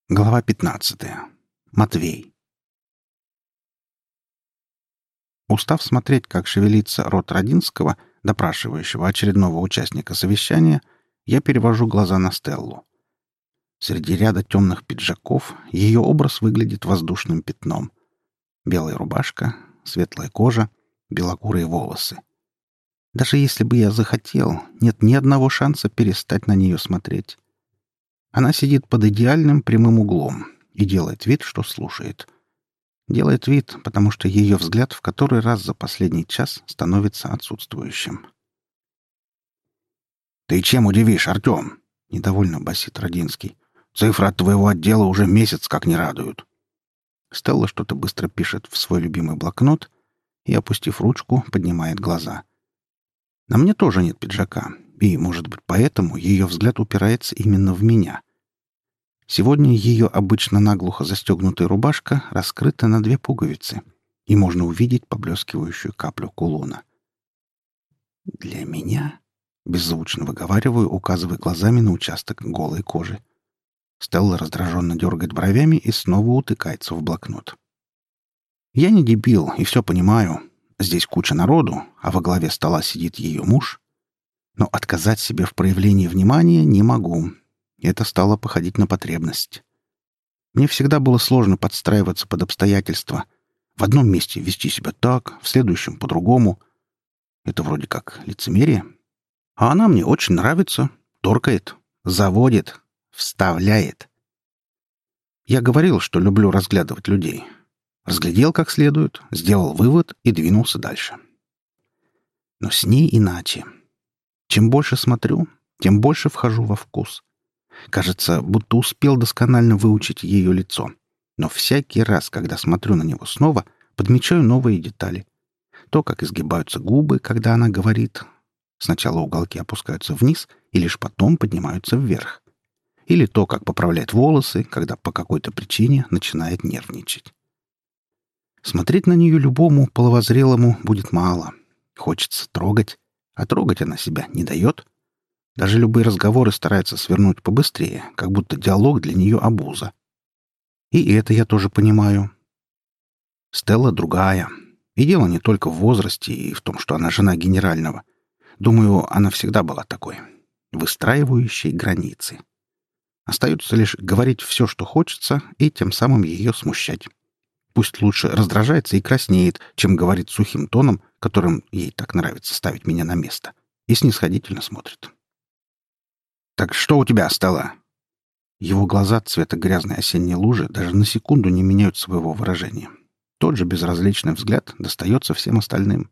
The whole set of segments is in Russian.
Глава 15. Матвей. Устав смотреть, как шевелится рот Родинского, допрашивающего очередного участника совещания, я перевожу глаза на Стеллу. Среди ряда темных пиджаков ее образ выглядит воздушным пятном. Белая рубашка, светлая кожа, белокурые волосы. Даже если бы я захотел, нет ни одного шанса перестать на нее смотреть. Она сидит под идеальным прямым углом и делает вид, что слушает. Делает вид, потому что ее взгляд в который раз за последний час становится отсутствующим. «Ты чем удивишь, Артем?» — недовольно басит Родинский. «Цифры от твоего отдела уже месяц как не радуют». Стелла что-то быстро пишет в свой любимый блокнот и, опустив ручку, поднимает глаза. На мне тоже нет пиджака, и, может быть, поэтому ее взгляд упирается именно в меня. Сегодня ее обычно наглухо застегнутая рубашка раскрыта на 2 пуговицы, и можно увидеть поблескивающую каплю кулона. «Для меня?» — беззвучно выговариваю, указывая глазами на участок голой кожи. Стелла раздраженно дергает бровями и снова утыкается в блокнот. «Я не дебил и все понимаю. Здесь куча народу, а во главе стола сидит ее муж. Но отказать себе в проявлении внимания не могу». Это стало походить на потребность. Мне всегда было сложно подстраиваться под обстоятельства. В одном месте вести себя так, в следующем — по-другому. Это вроде как лицемерие. А она мне очень нравится, торкает, заводит, вставляет. Я говорил, что люблю разглядывать людей. Разглядел как следует, сделал вывод и двинулся дальше. Но с ней иначе. Чем больше смотрю, тем больше вхожу во вкус. Кажется, будто успел досконально выучить ее лицо. Но всякий раз, когда смотрю на него снова, подмечаю новые детали. То, как изгибаются губы, когда она говорит. Сначала уголки опускаются вниз и лишь потом поднимаются вверх. Или то, как поправляет волосы, когда по какой-то причине начинает нервничать. Смотреть на нее любому половозрелому будет мало. Хочется трогать, а трогать она себя не дает. Даже любые разговоры старается свернуть побыстрее, как будто диалог для нее обуза. И это я тоже понимаю. Стелла другая. И дело не только в возрасте и в том, что она жена генерального. Думаю, она всегда была такой, выстраивающей границы. Остается лишь говорить все, что хочется, и тем самым ее смущать. Пусть лучше раздражается и краснеет, чем говорит сухим тоном, которым ей так нравится ставить меня на место, и снисходительно смотрит. «Так что у тебя стало?» Его глаза цвета грязной осенней лужи даже на секунду не меняют своего выражения. Тот же безразличный взгляд достается всем остальным.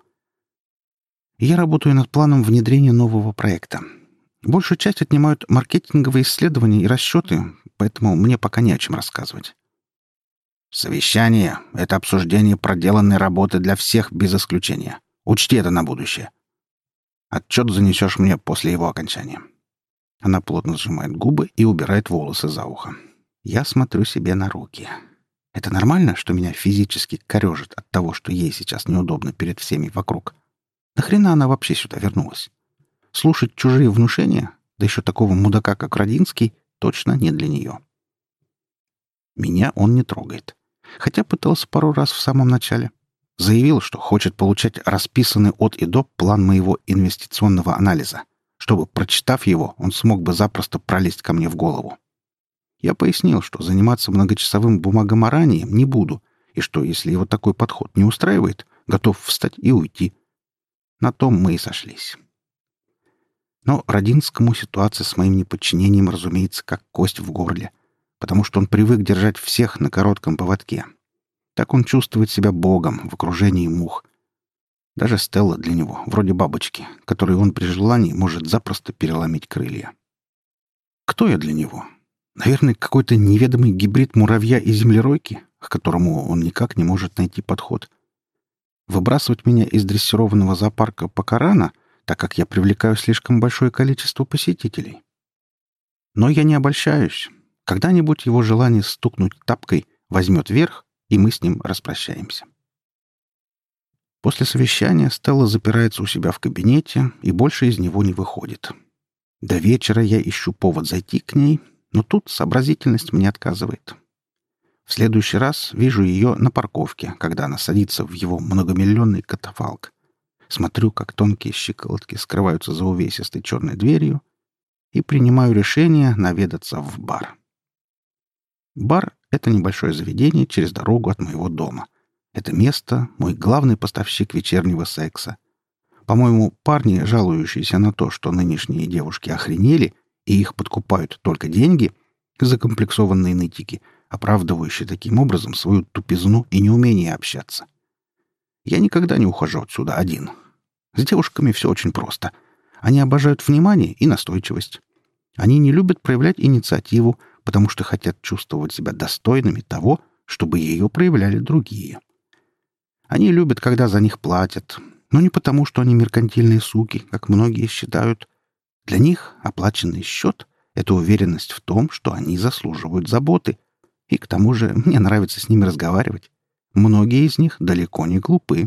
Я работаю над планом внедрения нового проекта. Большую часть отнимают маркетинговые исследования и расчеты, поэтому мне пока не о чем рассказывать. «Совещание — это обсуждение проделанной работы для всех без исключения. Учти это на будущее. Отчет занесешь мне после его окончания». Она плотно сжимает губы и убирает волосы за ухо. Я смотрю себе на руки. Это нормально, что меня физически корежит от того, что ей сейчас неудобно перед всеми вокруг? Нахрена она вообще сюда вернулась? Слушать чужие внушения, да еще такого мудака, как Родинский, точно не для нее. Меня он не трогает. Хотя пытался пару раз в самом начале. Заявил, что хочет получать расписанный от и до план моего инвестиционного анализа, чтобы, прочитав его, он смог бы запросто пролезть ко мне в голову. Я пояснил, что заниматься многочасовым бумагоморанием не буду, и что, если его такой подход не устраивает, готов встать и уйти. На том мы и сошлись. Но Родинскому ситуация с моим неподчинением, разумеется, как кость в горле, потому что он привык держать всех на коротком поводке. Так он чувствует себя богом в окружении мух. Даже Стелла для него, вроде бабочки, которой он при желании может запросто переломить крылья. Кто я для него? Наверное, какой-то неведомый гибрид муравья и землеройки, к которому он никак не может найти подход. Выбрасывать меня из дрессированного зоопарка пока рано, так как я привлекаю слишком большое количество посетителей. Но я не обольщаюсь. Когда-нибудь его желание стукнуть тапкой возьмет верх, и мы с ним распрощаемся. После совещания Стелла запирается у себя в кабинете и больше из него не выходит. До вечера я ищу повод зайти к ней, Но тут сообразительность мне отказывает. В следующий раз вижу ее на парковке, когда она садится в его многомиллионный катафалк. Смотрю, как тонкие щиколотки скрываются за увесистой черной дверью, и принимаю решение наведаться в бар. Бар — это небольшое заведение через дорогу от моего дома. Это место — мой главный поставщик вечернего секса. По-моему, парни, жалующиеся на то, что нынешние девушки охренели и их подкупают только деньги, закомплексованные нытики, оправдывающие таким образом свою тупизну и неумение общаться. Я никогда не ухожу отсюда один. С девушками все очень просто. Они обожают внимание и настойчивость. Они не любят проявлять инициативу, потому что хотят чувствовать себя достойными того, чтобы ее проявляли другие. Они любят, когда за них платят, но не потому, что они меркантильные суки, как многие считают. Для них оплаченный счет — это уверенность в том, что они заслуживают заботы. И к тому же мне нравится с ними разговаривать. Многие из них далеко не глупы.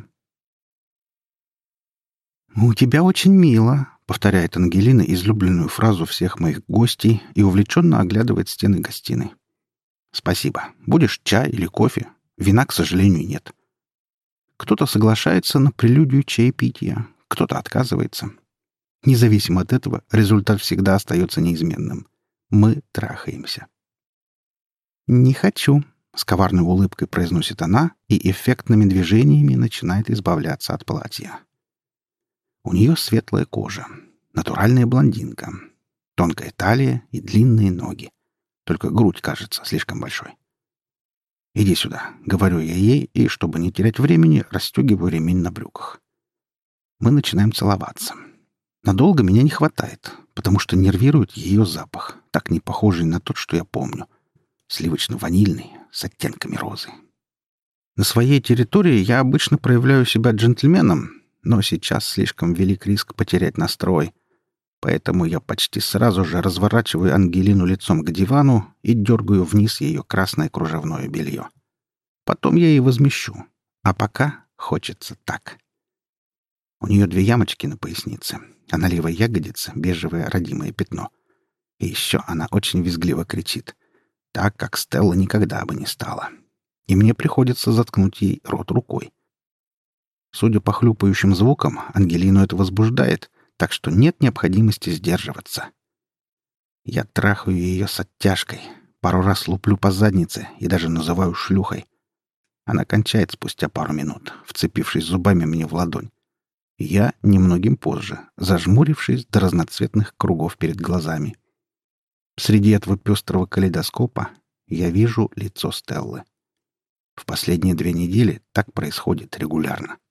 «У тебя очень мило», — повторяет Ангелина излюбленную фразу всех моих гостей и увлеченно оглядывает стены гостиной. «Спасибо. Будешь чай или кофе? Вина, к сожалению, нет». Кто-то соглашается на прелюдию чаепития, кто-то отказывается. Независимо от этого, результат всегда остается неизменным. Мы трахаемся. «Не хочу», — с коварной улыбкой произносит она и эффектными движениями начинает избавляться от платья. У нее светлая кожа, натуральная блондинка, тонкая талия и длинные ноги. Только грудь кажется слишком большой. «Иди сюда», — говорю я ей, и, чтобы не терять времени, расстегиваю ремень на брюках. Мы начинаем целоваться. Надолго меня не хватает, потому что нервирует ее запах, так не похожий на тот, что я помню. Сливочно-ванильный, с оттенками розы. На своей территории я обычно проявляю себя джентльменом, но сейчас слишком велик риск потерять настрой. Поэтому я почти сразу же разворачиваю Ангелину лицом к дивану и дергаю вниз ее красное кружевное белье. Потом я ей возмещу. А пока хочется так. У нее 2 ямочки на пояснице, а на левой ягодице бежевое родимое пятно. И еще она очень визгливо кричит, так как Стелла никогда бы не стала. И мне приходится заткнуть ей рот рукой. Судя по хлюпающим звукам, Ангелину это возбуждает, так что нет необходимости сдерживаться. Я трахаю ее с оттяжкой, пару раз луплю по заднице и даже называю шлюхой. Она кончает спустя пару минут, вцепившись зубами мне в ладонь. Я немногим позже, зажмурившись до разноцветных кругов перед глазами. Среди этого пестрого калейдоскопа я вижу лицо Стеллы. В последние 2 недели так происходит регулярно.